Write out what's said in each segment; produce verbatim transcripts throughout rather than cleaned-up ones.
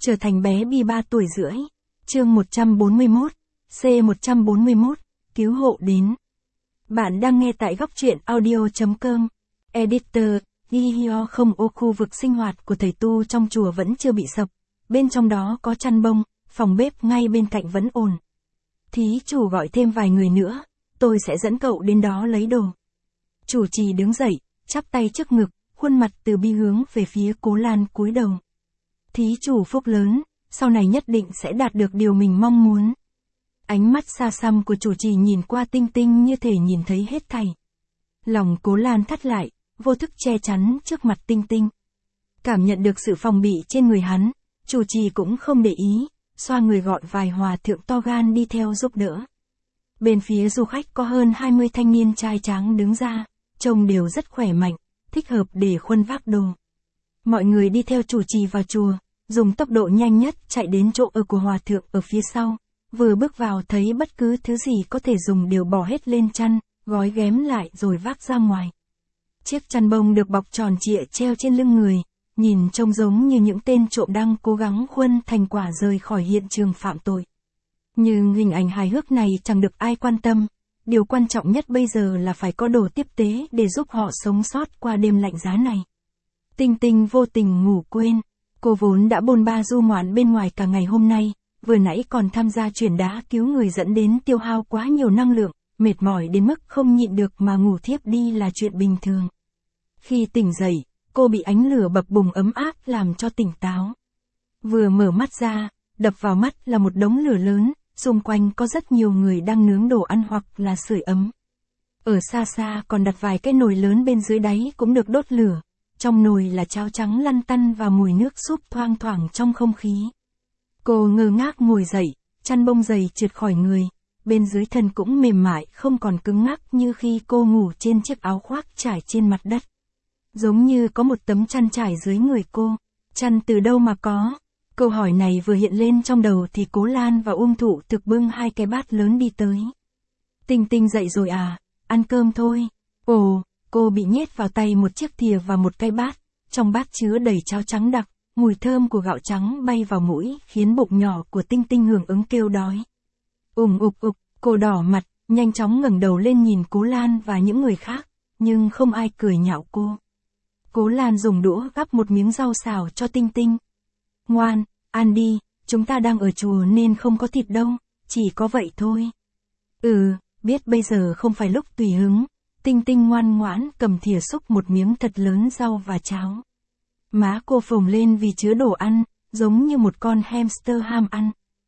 Trở thành bé Bi ba tuổi rưỡi. Chương một trăm bốn mươi mốt. C một trăm bốn mươi mốt. Cứu hộ đến. Bạn đang nghe tại góc truyện audio chấm com. Editor, Gihyo không ô khu vực sinh hoạt của thầy tu trong chùa vẫn chưa bị sập. Bên trong đó có chăn bông, phòng bếp ngay bên cạnh vẫn ổn. Thí chủ gọi thêm vài người nữa, tôi sẽ dẫn cậu đến đó lấy đồ. Chủ trì đứng dậy, chắp tay trước ngực, khuôn mặt từ bi hướng về phía Cố Lan cúi đầu. Thí chủ phúc lớn, sau này nhất định sẽ đạt được điều mình mong muốn. Ánh mắt xa xăm của chủ trì nhìn qua Tinh Tinh như thể nhìn thấy hết thảy. Lòng Cố Lan thắt lại, vô thức che chắn trước mặt Tinh Tinh. Cảm nhận được sự phòng bị trên người hắn, chủ trì cũng không để ý, xoa người gọi vài hòa thượng to gan đi theo giúp đỡ. Bên phía du khách có hơn hai mươi thanh niên trai tráng đứng ra, trông đều rất khỏe mạnh, thích hợp để khuân vác đồ. Mọi người đi theo chủ trì vào chùa, dùng tốc độ nhanh nhất chạy đến chỗ ở của hòa thượng ở phía sau. Vừa bước vào thấy bất cứ thứ gì có thể dùng đều bỏ hết lên chăn, gói ghém lại rồi vác ra ngoài. Chiếc chăn bông được bọc tròn trịa treo trên lưng người, nhìn trông giống như những tên trộm đang cố gắng khuân thành quả rời khỏi hiện trường phạm tội. Nhưng hình ảnh hài hước này chẳng được ai quan tâm, điều quan trọng nhất bây giờ là phải có đồ tiếp tế để giúp họ sống sót qua đêm lạnh giá này. Tinh Tinh vô tình ngủ quên, cô vốn đã bôn ba du ngoạn bên ngoài cả ngày hôm nay, vừa nãy còn tham gia chuyển đá cứu người dẫn đến tiêu hao quá nhiều năng lượng, mệt mỏi đến mức không nhịn được mà ngủ thiếp đi là chuyện bình thường. Khi tỉnh dậy, cô bị ánh lửa bập bùng ấm áp làm cho tỉnh táo. Vừa mở mắt ra, đập vào mắt là một đống lửa lớn, xung quanh có rất nhiều người đang nướng đồ ăn hoặc là sưởi ấm. Ở xa xa còn đặt vài cái nồi lớn bên dưới đáy cũng được đốt lửa, trong nồi là cháo trắng lăn tăn và mùi nước súp thoang thoảng trong không khí. Cô ngơ ngác ngồi dậy, chăn bông dày trượt khỏi người, bên dưới thân cũng mềm mại không còn cứng ngắc như khi cô ngủ trên chiếc áo khoác trải trên mặt đất. Giống như có một tấm chăn trải dưới người cô, chăn từ đâu mà có? Câu hỏi này vừa hiện lên trong đầu thì Cố Lan và Uông Thụ thực bưng hai cái bát lớn đi tới. Tinh Tinh dậy rồi à, ăn cơm thôi. Ồ, cô bị nhét vào tay một chiếc thìa và một cái bát, trong bát chứa đầy cháo trắng đặc, mùi thơm của gạo trắng bay vào mũi khiến bụng nhỏ của Tinh Tinh hưởng ứng kêu đói. Ùng ục ục, cô đỏ mặt, nhanh chóng ngẩng đầu lên nhìn Cố Lan và những người khác, nhưng không ai cười nhạo cô. Cố Lan dùng đũa gắp một miếng rau xào cho Tinh Tinh. Ngoan, ăn đi, chúng ta đang ở chùa nên không có thịt đâu, chỉ có vậy thôi. Ừ, biết bây giờ không phải lúc tùy hứng. Tinh Tinh ngoan ngoãn cầm thìa xúc một miếng thật lớn rau và cháo. Má cô phồng lên vì chứa đồ ăn, giống như một con hamster ham ăn.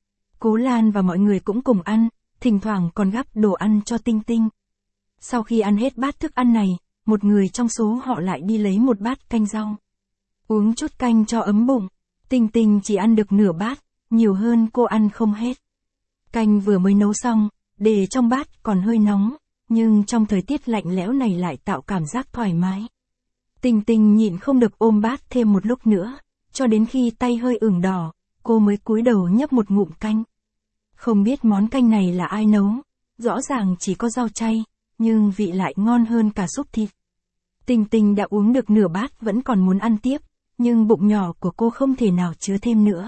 Cố Lan và mọi người cũng cùng ăn, thỉnh thoảng còn gắp đồ ăn cho Tinh Tinh. Sau khi ăn hết bát thức ăn này, một người trong số họ lại đi lấy một bát canh rau. Uống chút canh cho ấm bụng. Tinh Tinh chỉ ăn được nửa bát, nhiều hơn cô ăn không hết. Canh vừa mới nấu xong, để trong bát còn hơi nóng, nhưng trong thời tiết lạnh lẽo này lại tạo cảm giác thoải mái. Tinh Tinh nhịn không được ôm bát thêm một lúc nữa, cho đến khi tay hơi ửng đỏ, cô mới cúi đầu nhấp một ngụm canh. Không biết món canh này là ai nấu, rõ ràng chỉ có rau chay, nhưng vị lại ngon hơn cả súp thịt. Tinh Tinh đã uống được nửa bát vẫn còn muốn ăn tiếp, nhưng bụng nhỏ của cô không thể nào chứa thêm nữa.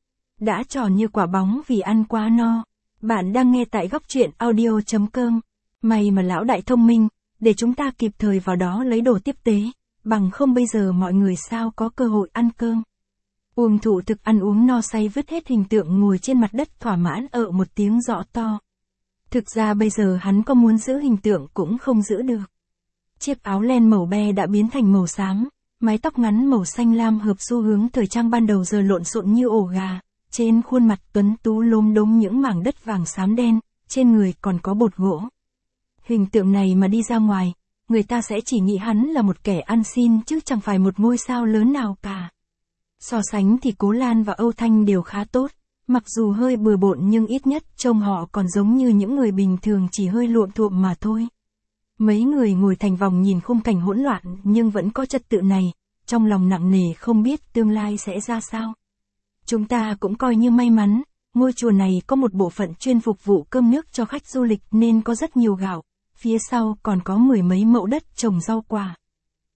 Đã tròn như quả bóng vì ăn quá no. Bạn đang nghe tại góc truyện audio chấm com. May mà lão đại thông minh, để chúng ta kịp thời vào đó lấy đồ tiếp tế, bằng không bây giờ mọi người sao có cơ hội ăn cơm. Uông Thụ thực ăn uống no say vứt hết hình tượng ngồi trên mặt đất thỏa mãn ợ một tiếng rõ to. Thực ra bây giờ hắn có muốn giữ hình tượng cũng không giữ được. Chiếc áo len màu be đã biến thành màu xám, mái tóc ngắn màu xanh lam hợp xu hướng thời trang ban đầu giờ lộn xộn như ổ gà, trên khuôn mặt tuấn tú lốm đốm những mảng đất vàng xám đen, trên người còn có bột gỗ. Hình tượng này mà đi ra ngoài, người ta sẽ chỉ nghĩ hắn là một kẻ ăn xin chứ chẳng phải một ngôi sao lớn nào cả. So sánh thì Cố Lan và Âu Thanh đều khá tốt, mặc dù hơi bừa bộn nhưng ít nhất trông họ còn giống như những người bình thường chỉ hơi luộm thuộm mà thôi. Mấy người ngồi thành vòng nhìn khung cảnh hỗn loạn nhưng vẫn có trật tự này, trong lòng nặng nề không biết tương lai sẽ ra sao. Chúng ta cũng coi như may mắn, ngôi chùa này có một bộ phận chuyên phục vụ cơm nước cho khách du lịch nên có rất nhiều gạo, phía sau còn có mười mấy mẫu đất trồng rau quả.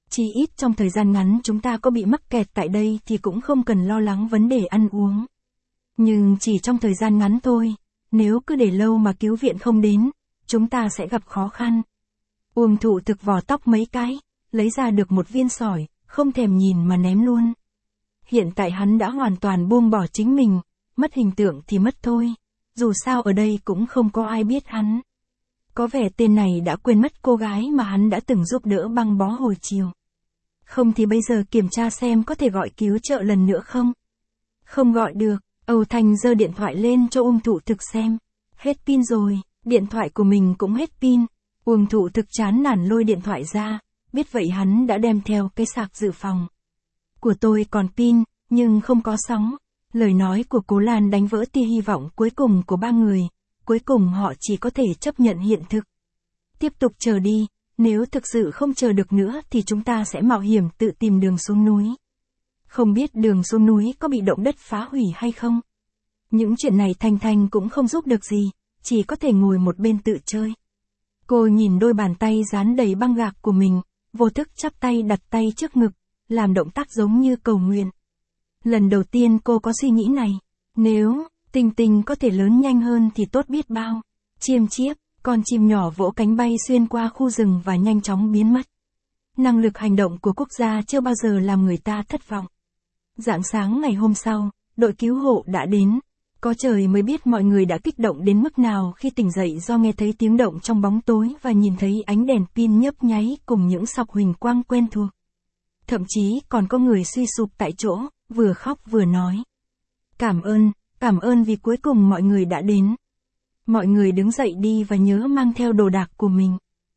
Chỉ ít trong thời gian ngắn chúng ta có bị mắc kẹt tại đây thì cũng không cần lo lắng vấn đề ăn uống. Nhưng chỉ trong thời gian ngắn thôi, nếu cứ để lâu mà cứu viện không đến, chúng ta sẽ gặp khó khăn. Uông Thụ Thực vò tóc mấy cái, lấy ra được một viên sỏi, không thèm nhìn mà ném luôn. Hiện tại hắn đã hoàn toàn buông bỏ chính mình, mất hình tượng thì mất thôi, dù sao ở đây cũng không có ai biết hắn. Có vẻ tên này đã quên mất cô gái mà hắn đã từng giúp đỡ băng bó hồi chiều. Không thì bây giờ kiểm tra xem có thể gọi cứu trợ lần nữa không? Không gọi được, Âu Thanh giơ điện thoại lên cho Uông Thụ Thực xem. Hết pin rồi, điện thoại của mình cũng hết pin. Uông Thụ Thực chán nản lôi điện thoại ra, biết vậy hắn đã đem theo cái sạc dự phòng. Của tôi còn pin, nhưng không có sóng. Lời nói của Cố Lan đánh vỡ tia hy vọng cuối cùng của ba người. Cuối cùng họ chỉ có thể chấp nhận hiện thực. Tiếp tục chờ đi, nếu thực sự không chờ được nữa thì chúng ta sẽ mạo hiểm tự tìm đường xuống núi. Không biết đường xuống núi có bị động đất phá hủy hay không? Những chuyện này Thanh Thanh cũng không giúp được gì, chỉ có thể ngồi một bên tự chơi. Cô nhìn đôi bàn tay dán đầy băng gạc của mình, vô thức chắp tay đặt tay trước ngực, làm động tác giống như cầu nguyện. Lần đầu tiên cô có suy nghĩ này, nếu Tinh Tinh có thể lớn nhanh hơn thì tốt biết bao. Chiêm chiếp, con chim nhỏ vỗ cánh bay xuyên qua khu rừng và nhanh chóng biến mất. Năng lực hành động của quốc gia chưa bao giờ làm người ta thất vọng. Rạng sáng ngày hôm sau, đội cứu hộ đã đến. Có trời mới biết mọi người đã kích động đến mức nào khi tỉnh dậy do nghe thấy tiếng động trong bóng tối và nhìn thấy ánh đèn pin nhấp nháy cùng những sọc huỳnh quang quen thuộc. Thậm chí còn có người suy sụp tại chỗ, vừa khóc vừa nói. Cảm ơn, cảm ơn vì cuối cùng mọi người đã đến. Mọi người đứng dậy đi và nhớ mang theo đồ đạc của mình.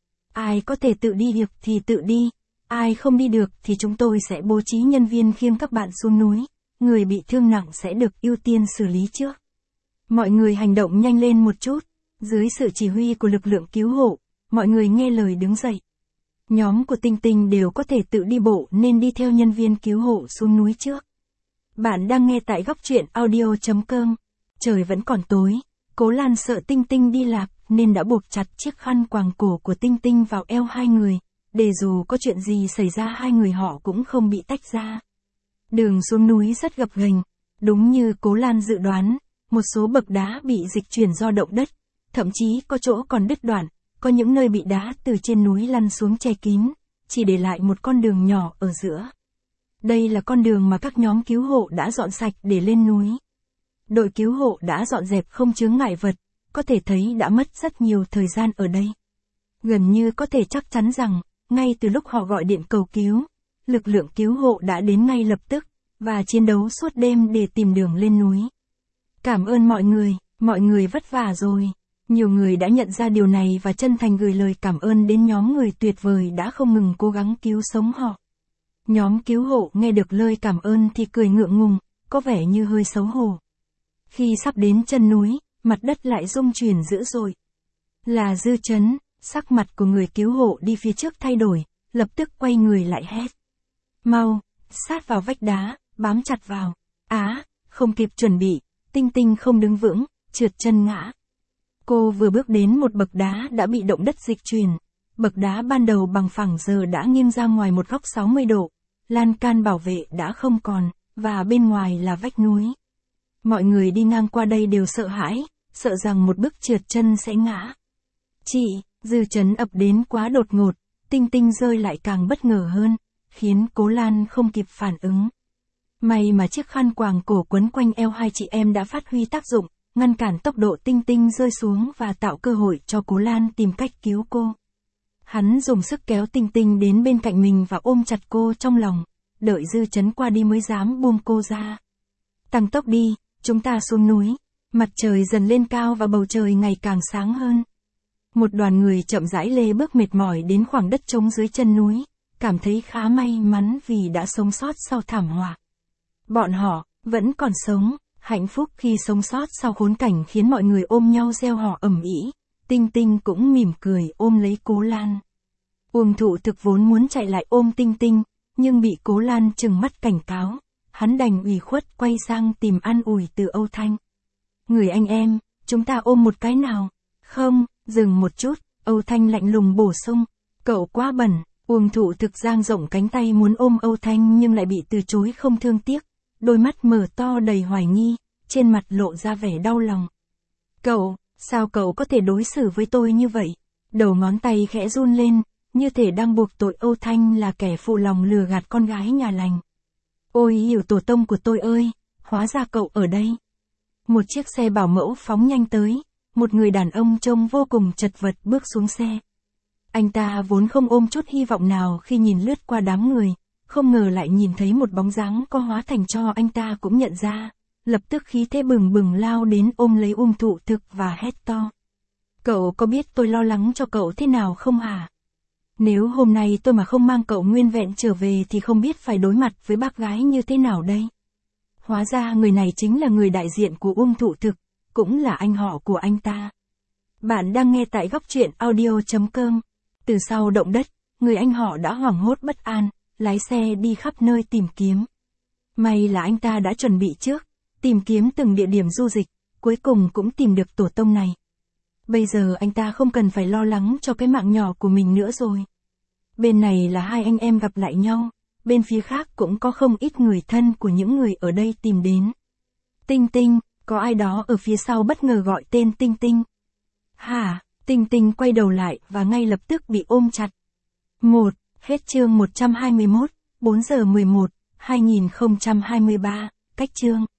Ai có thể tự đi được thì tự đi, ai không đi được thì chúng tôi sẽ bố trí nhân viên khiêng các bạn xuống núi. Người bị thương nặng sẽ được ưu tiên xử lý trước. Mọi người hành động nhanh lên một chút, dưới sự chỉ huy của lực lượng cứu hộ, mọi người nghe lời đứng dậy. Nhóm của Tinh Tinh đều có thể tự đi bộ nên đi theo nhân viên cứu hộ xuống núi trước. Bạn đang nghe tại góc truyện audio chấm com. Trời vẫn còn tối, Cố Lan sợ Tinh Tinh đi lạc nên đã buộc chặt chiếc khăn quàng cổ của Tinh Tinh vào eo hai người, để dù có chuyện gì xảy ra hai người họ cũng không bị tách ra. Đường xuống núi rất gập ghềnh, đúng như Cố Lan dự đoán, một số bậc đá bị dịch chuyển do động đất, thậm chí có chỗ còn đứt đoạn, có những nơi bị đá từ trên núi lăn xuống che kín, chỉ để lại một con đường nhỏ ở giữa. Đây là con đường mà các nhóm cứu hộ đã dọn sạch để lên núi. Đội cứu hộ đã dọn dẹp không chướng ngại vật, có thể thấy đã mất rất nhiều thời gian ở đây. Gần như có thể chắc chắn rằng, ngay từ lúc họ gọi điện cầu cứu, lực lượng cứu hộ đã đến ngay lập tức, và chiến đấu suốt đêm để tìm đường lên núi. Cảm ơn mọi người, mọi người vất vả rồi. Nhiều người đã nhận ra điều này và chân thành gửi lời cảm ơn đến nhóm người tuyệt vời đã không ngừng cố gắng cứu sống họ. Nhóm cứu hộ nghe được lời cảm ơn thì cười ngượng ngùng, có vẻ như hơi xấu hổ. Khi sắp đến chân núi, mặt đất lại rung chuyển dữ dội. Là Dư Chấn, sắc mặt của người cứu hộ đi phía trước thay đổi, lập tức quay người lại hét. Mau, sát vào vách đá, bám chặt vào. Á, không kịp chuẩn bị, Tinh Tinh không đứng vững, trượt chân ngã. Cô vừa bước đến một bậc đá đã bị động đất dịch chuyển. Bậc đá ban đầu bằng phẳng giờ đã nghiêng ra ngoài một góc sáu mươi độ. Lan can bảo vệ đã không còn, và bên ngoài là vách núi. Mọi người đi ngang qua đây đều sợ hãi, sợ rằng một bước trượt chân sẽ ngã. Chị, Dư Chấn ập đến quá đột ngột, Tinh Tinh rơi lại càng bất ngờ hơn, khiến Cố Lan không kịp phản ứng. May mà chiếc khăn quàng cổ quấn quanh eo hai chị em đã phát huy tác dụng, ngăn cản tốc độ Tinh Tinh rơi xuống và tạo cơ hội cho Cố Lan tìm cách cứu cô. Hắn dùng sức kéo Tinh Tinh đến bên cạnh mình và ôm chặt cô trong lòng, đợi Dư Chấn qua đi mới dám buông cô ra. Tăng tốc đi, chúng ta xuống núi. Mặt trời dần lên cao và bầu trời ngày càng sáng hơn. Một đoàn người chậm rãi lê bước mệt mỏi đến khoảng đất trống dưới chân núi, cảm thấy khá may mắn vì đã sống sót sau thảm họa. Bọn họ vẫn còn sống, hạnh phúc khi sống sót sau khốn cảnh khiến mọi người ôm nhau reo hò ầm ĩ. Tinh Tinh cũng mỉm cười ôm lấy Cố Lan. Uông Thụ Thực vốn muốn chạy lại ôm Tinh Tinh, nhưng bị Cố Lan trừng mắt cảnh cáo. Hắn đành ủy khuất quay sang tìm an ủi từ Âu Thanh. Người anh em, chúng ta ôm một cái nào? Không, dừng một chút, Âu Thanh lạnh lùng bổ sung. Cậu quá bẩn, Uông Thụ Thực dang rộng cánh tay muốn ôm Âu Thanh nhưng lại bị từ chối không thương tiếc, đôi mắt mở to đầy hoài nghi, trên mặt lộ ra vẻ đau lòng. Cậu, sao cậu có thể đối xử với tôi như vậy? Đầu ngón tay khẽ run lên, như thể đang buộc tội Âu Thanh là kẻ phụ lòng lừa gạt con gái nhà lành. Ôi hiểu tổ tông của tôi ơi, hóa ra cậu ở đây. Một chiếc xe bảo mẫu phóng nhanh tới, một người đàn ông trông vô cùng chật vật bước xuống xe. Anh ta vốn không ôm chút hy vọng nào khi nhìn lướt qua đám người, không ngờ lại nhìn thấy một bóng dáng có hóa thành cho anh ta cũng nhận ra, lập tức khí thế bừng bừng lao đến ôm lấy Uông Thụ Thực và hét to. Cậu có biết tôi lo lắng cho cậu thế nào không hả? Nếu hôm nay tôi mà không mang cậu nguyên vẹn trở về thì không biết phải đối mặt với bác gái như thế nào đây. Hóa ra người này chính là người đại diện của Uông Thụ Thực, cũng là anh họ của anh ta. Bạn đang nghe tại góc truyện audio chấm com. Từ sau động đất, người anh họ đã hoảng hốt bất an, lái xe đi khắp nơi tìm kiếm. May là anh ta đã chuẩn bị trước, tìm kiếm từng địa điểm du lịch, cuối cùng cũng tìm được tổ tông này. Bây giờ anh ta không cần phải lo lắng cho cái mạng nhỏ của mình nữa rồi. Bên này là hai anh em gặp lại nhau, bên phía khác cũng có không ít người thân của những người ở đây tìm đến. Tinh Tinh, có ai đó ở phía sau bất ngờ gọi tên Tinh Tinh. Hả? Tinh Tinh quay đầu lại và ngay lập tức bị ôm chặt. một. Hết chương một trăm hai mươi mốt, bốn giờ mười một, hai nghìn không trăm hai mươi ba, cách chương.